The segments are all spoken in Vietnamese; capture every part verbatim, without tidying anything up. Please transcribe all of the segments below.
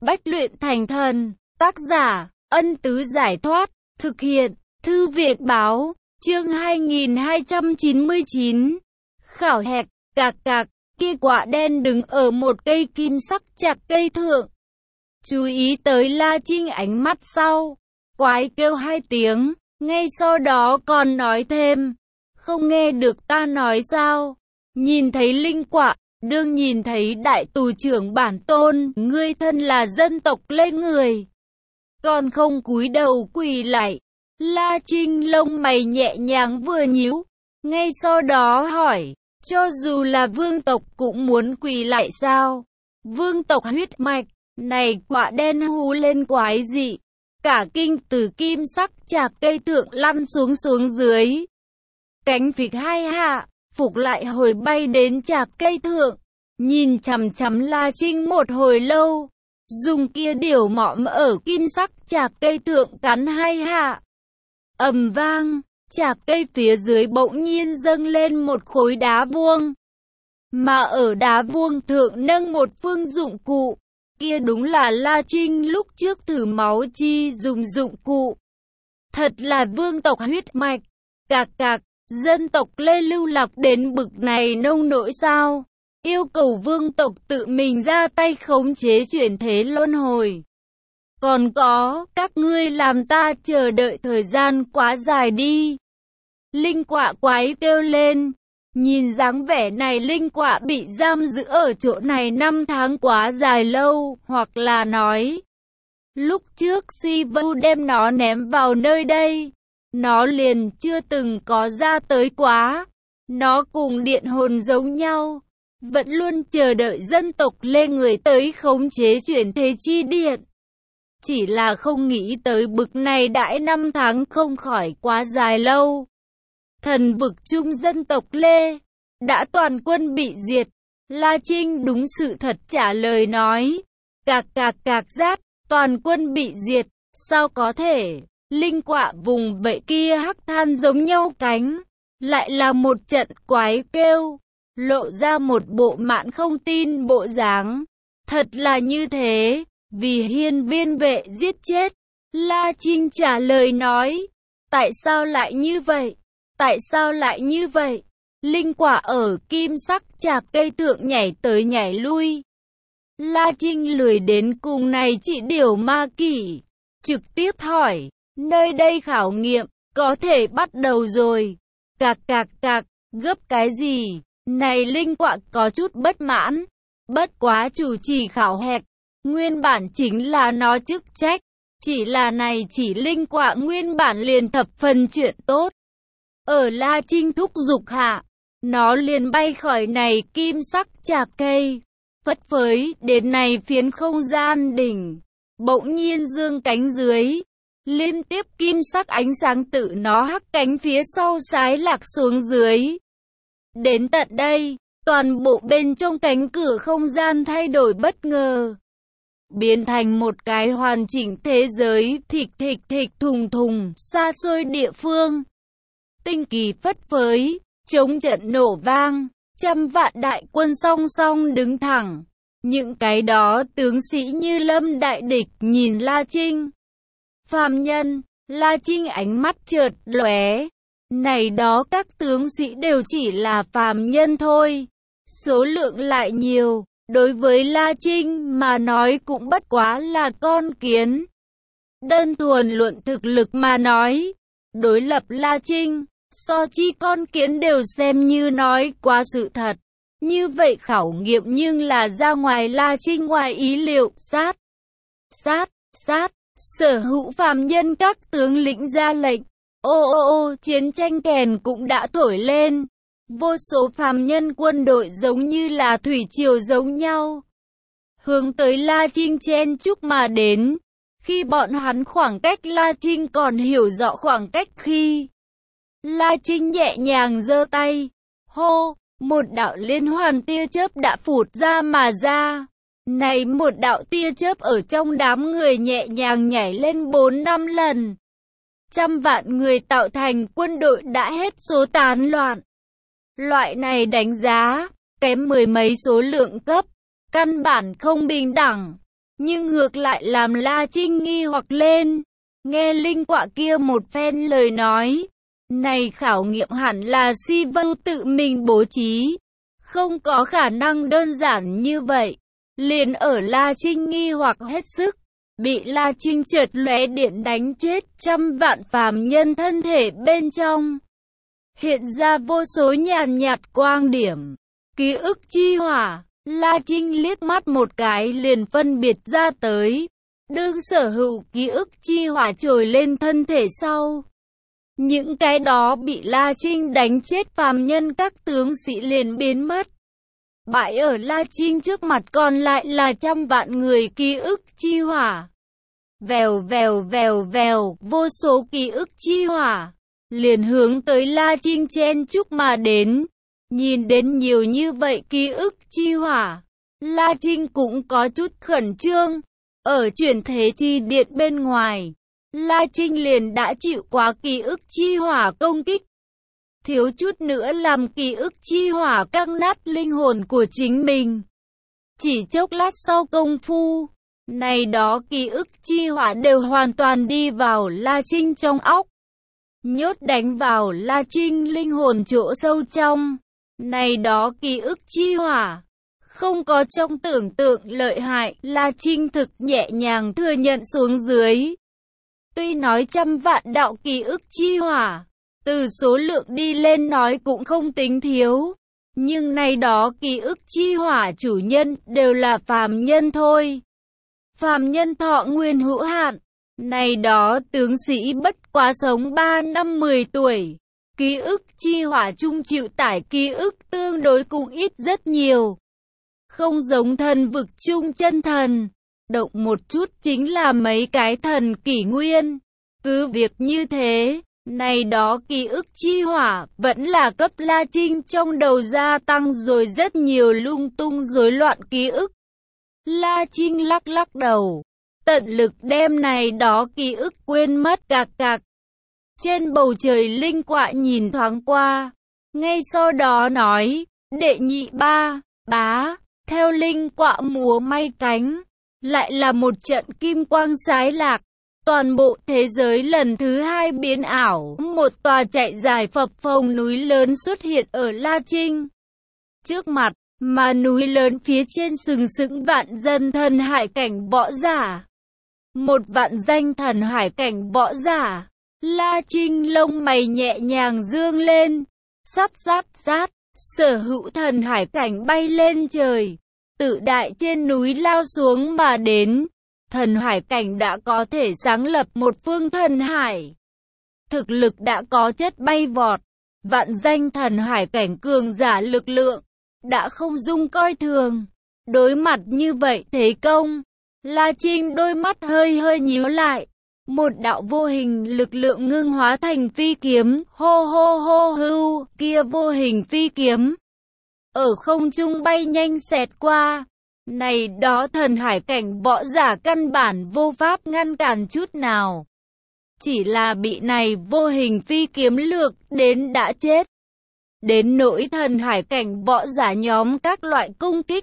bách luyện thành thần. Tác giả, Ân Tứ Giải Thoát. Thực hiện, Thư Việt Báo. Chương hai nghìn hai trăm chín mươi chín. Khảo hẹt, cạc cạc. Kia quạ đen đứng ở một cây kim sắc chạc cây thượng. Chú ý tới La Trinh ánh mắt sau. Quái kêu hai tiếng. Ngay sau đó còn nói thêm. Không nghe được ta nói sao? Nhìn thấy linh quạ, đương nhìn thấy đại tù trưởng bản tôn, ngươi thân là dân tộc Lê người. Còn không cúi đầu quỳ lại. La Trinh lông mày nhẹ nhàng vừa nhíu. Ngay sau đó hỏi, cho dù là vương tộc cũng muốn quỳ lại sao? Vương tộc huyết mạch, này quạ đen hú lên quái dị. Cả kinh từ kim sắc chạc cây thượng lăn xuống xuống dưới. Cánh phịch hai hạ, phục lại hồi bay đến chạc cây thượng. Nhìn chằm chằm La Trinh một hồi lâu. Dùng kia điểu mõm ở kim sắc chạc cây thượng cắn hai hạ. Ầm vang, chạc cây phía dưới bỗng nhiên dâng lên một khối đá vuông. Mà ở đá vuông thượng nâng một phương dụng cụ. Kia đúng là La Trinh lúc trước thử máu chi dùng dụng cụ. Thật là vương tộc huyết mạch. Cạc cạc, dân tộc Lê lưu lạc đến bực này nông nỗi sao? Yêu cầu vương tộc tự mình ra tay khống chế chuyển thế luân hồi. Còn có, các ngươi làm ta chờ đợi thời gian quá dài đi. Linh quạ quái kêu lên. Nhìn dáng vẻ này linh quạ bị giam giữ ở chỗ này năm tháng quá dài lâu, hoặc là nói. Lúc trước Si Vu đem nó ném vào nơi đây, nó liền chưa từng có ra tới quá. Nó cùng điện hồn giống nhau, vẫn luôn chờ đợi dân tộc Lê người tới khống chế chuyển thế chi điện. Chỉ là không nghĩ tới bực này đãi năm tháng không khỏi quá dài lâu. Thần vực chung dân tộc Lê đã toàn quân bị diệt. La Trinh đúng sự thật trả lời nói. Cạc cạc cạc rát, toàn quân bị diệt, sao có thể? Linh quạ vùng vậy kia hắc than giống nhau cánh. Lại là một trận quái kêu. Lộ ra một bộ mạn không tin bộ dáng. Thật là như thế. Vì hiên viên vệ giết chết. La Trinh trả lời nói. Tại sao lại như vậy? Tại sao lại như vậy? Linh quả ở kim sắc chạc cây thượng nhảy tới nhảy lui. La Trinh lười đến cùng này chỉ điều ma kỷ. Trực tiếp hỏi. Nơi đây khảo nghiệm, có thể bắt đầu rồi. Cạc cạc cạc, gấp cái gì? Này linh quạ có chút bất mãn. Bất quá chủ trì khảo hẹt. Nguyên bản chính là nó chức trách. Chỉ là này chỉ linh quạ nguyên bản liền thập phần chuyện tốt. Ở La Trinh thúc giục hạ, nó liền bay khỏi này kim sắc chạc cây. Phất phới đến này phiến không gian đỉnh. Bỗng nhiên dương cánh dưới. Liên tiếp kim sắc ánh sáng tự nó hắc cánh phía sau sái lạc xuống dưới. Đến tận đây, toàn bộ bên trong cánh cửa không gian thay đổi bất ngờ. Biến thành một cái hoàn chỉnh thế giới thịch thịch thịch thùng thùng, xa xôi địa phương. Tinh kỳ phất phới, chống trận nổ vang, trăm vạn đại quân song song đứng thẳng. Những cái đó tướng sĩ như lâm đại địch nhìn La Trinh. Phàm nhân, La Trinh ánh mắt chợt lóe. Này đó các tướng sĩ đều chỉ là phàm nhân thôi. Số lượng lại nhiều, đối với La Trinh mà nói cũng bất quá là con kiến. Đơn thuần luận thực lực mà nói, đối lập La Trinh, so chi con kiến đều xem như nói quá sự thật. Như vậy khảo nghiệm nhưng là ra ngoài La Trinh ngoài ý liệu, sát, sát, sát, sở hữu phàm nhân các tướng lĩnh ra lệnh. Ô ô ô, chiến tranh kèn cũng đã thổi lên. Vô số phàm nhân quân đội giống như là thủy triều giống nhau. Hướng tới La Trinh chen chúc mà đến. Khi bọn hắn khoảng cách La Trinh còn hiểu rõ khoảng cách khi. La Trinh nhẹ nhàng giơ tay. Hô, một đạo liên hoàn tia chớp đã phụt ra mà ra. Này một đạo tia chớp ở trong đám người nhẹ nhàng nhảy lên bốn năm lần. Trăm vạn người tạo thành quân đội đã hết số tán loạn. Loại này đánh giá, kém mười mấy số lượng cấp, căn bản không bình đẳng. nhưng ngược lại làm La Trinh nghi hoặc lên. Nghe linh quạ kia một phen lời nói, này khảo nghiệm hẳn là Si Vưu tự mình bố trí, không có khả năng đơn giản như vậy. Liền ở La Trinh nghi hoặc hết sức, bị La Trinh chợt lóe điện đánh chết trăm vạn phàm nhân thân thể bên trong. Hiện ra vô số nhàn nhạt quang điểm, ký ức chi hỏa. La Trinh liếc mắt một cái liền phân biệt ra tới. Đương sở hữu ký ức chi hỏa trồi lên thân thể sau, những cái đó bị La Trinh đánh chết phàm nhân các tướng sĩ liền biến mất. Bại ở La Trinh trước mặt còn lại là trăm vạn người ký ức chi hỏa. Vèo vèo vèo vèo, vô số ký ức chi hỏa liền hướng tới La Trinh chen chúc mà đến. Nhìn đến nhiều như vậy ký ức chi hỏa, La Trinh cũng có chút khẩn trương. Ở chuyển thế chi điện bên ngoài, La Trinh liền đã chịu quá ký ức chi hỏa công kích. Thiếu chút nữa làm ký ức chi hỏa căng nát linh hồn của chính mình. Chỉ chốc lát sau công phu, này đó ký ức chi hỏa đều hoàn toàn đi vào La Trinh trong óc. Nhốt đánh vào La Trinh linh hồn chỗ sâu trong. Này đó ký ức chi hỏa không có trong tưởng tượng lợi hại, La Trinh thực nhẹ nhàng thừa nhận xuống dưới. Tuy nói trăm vạn đạo ký ức chi hỏa, từ số lượng đi lên nói cũng không tính thiếu, nhưng này đó ký ức chi hỏa chủ nhân đều là phàm nhân thôi. Phàm nhân thọ nguyên hữu hạn, này đó tướng sĩ bất quá sống ba năm mười tuổi. Ký ức chi hỏa chung chịu tải ký ức tương đối cũng ít rất nhiều. Không giống thần vực chung chân thần, động một chút chính là mấy cái thần kỷ nguyên. Cứ việc như thế, này đó ký ức chi hỏa vẫn là cấp La Trinh trong đầu gia tăng rồi rất nhiều lung tung rối loạn ký ức. La Trinh lắc lắc đầu, tận lực đem này đó ký ức quên mất cạc cạc. Trên bầu trời linh quạ nhìn thoáng qua, ngay sau đó nói, đệ nhị ba, bá, theo linh quạ múa may cánh, lại là một trận kim quang xái lạc, toàn bộ thế giới lần thứ hai biến ảo, một tòa chạy dài phập phồng núi lớn xuất hiện ở La Trinh trước mặt, mà núi lớn phía trên sừng sững vạn dân thần hải cảnh võ giả. Một vạn danh thần hải cảnh võ giả. La Trinh lông mày nhẹ nhàng dương lên, sắt sắt sắt, sở hữu thần hải cảnh bay lên trời, tự đại trên núi lao xuống mà đến. Thần hải cảnh đã có thể sáng lập một phương thần hải, thực lực đã có chất bay vọt, vạn danh thần hải cảnh cường giả lực lượng, đã không dung coi thường. Đối mặt như vậy thế công, La Trinh đôi mắt hơi hơi nhíu lại. Một đạo vô hình lực lượng ngưng hóa thành phi kiếm, hô hô hô hưu, kia vô hình phi kiếm. Ở không trung bay nhanh xẹt qua. Này đó thần hải cảnh võ giả căn bản vô pháp ngăn cản chút nào. Chỉ là bị này vô hình phi kiếm lược đến đã chết. Đến nỗi thần hải cảnh võ giả nhóm các loại công kích,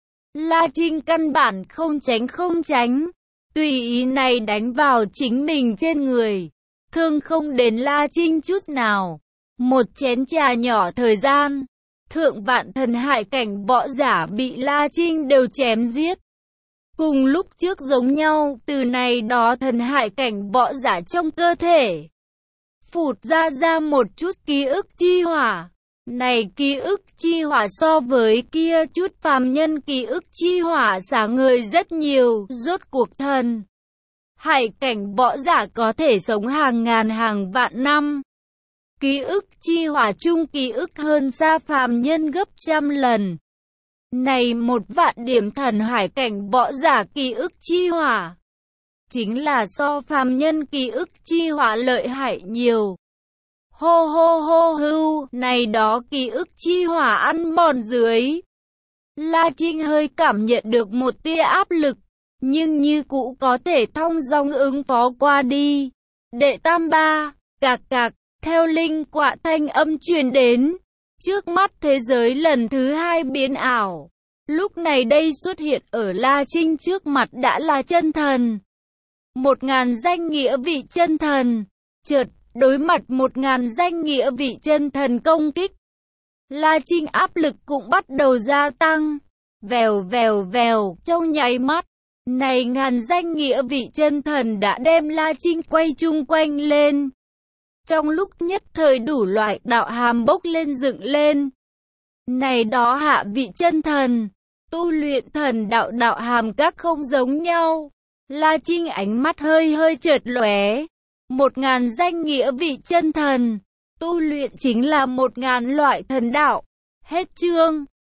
La Trinh căn bản không tránh không tránh. Tùy ý này đánh vào chính mình trên người, thương không đến La Trinh chút nào. Một chén trà nhỏ thời gian, thượng vạn thần hải cảnh võ giả bị La Trinh đều chém giết. Cùng lúc trước giống nhau, từ này đó thần hải cảnh võ giả trong cơ thể phụt ra ra một chút ký ức chi hỏa. Này ký ức chi hỏa so với kia chút phàm nhân ký ức chi hỏa sáng ngời rất nhiều. Rốt cuộc thần hải cảnh võ giả có thể sống hàng ngàn hàng vạn năm. Ký ức chi hỏa chung ký ức hơn xa phàm nhân gấp trăm lần. Này một vạn điểm thần hải cảnh võ giả ký ức chi hỏa, chính là so phàm nhân ký ức chi hỏa lợi hại nhiều. Hô hô hô hưu, này đó ký ức chi hỏa ăn mòn dưới. La Trinh hơi cảm nhận được một tia áp lực, nhưng như cũ có thể thong dong ứng phó qua đi. Đệ tam ba, cạc cạc, theo linh quạ thanh âm truyền đến. Trước mắt thế giới lần thứ hai biến ảo. Lúc này đây xuất hiện ở La Trinh trước mặt đã là chân thần. Một ngàn danh nghĩa vị chân thần. Chợt, đối mặt một ngàn danh nghĩa vị chân thần công kích, La Trinh áp lực cũng bắt đầu gia tăng. Vèo vèo vèo, trong nháy mắt, này ngàn danh nghĩa vị chân thần đã đem La Trinh quay chung quanh lên. Trong lúc nhất thời đủ loại đạo hàm bốc lên dựng lên. Này đó hạ vị chân thần, tu luyện thần đạo đạo hàm các không giống nhau. La Trinh ánh mắt hơi hơi chợt lóe. Một ngàn danh nghĩa vị chân thần, tu luyện chính là một ngàn loại thần đạo. Hết chương.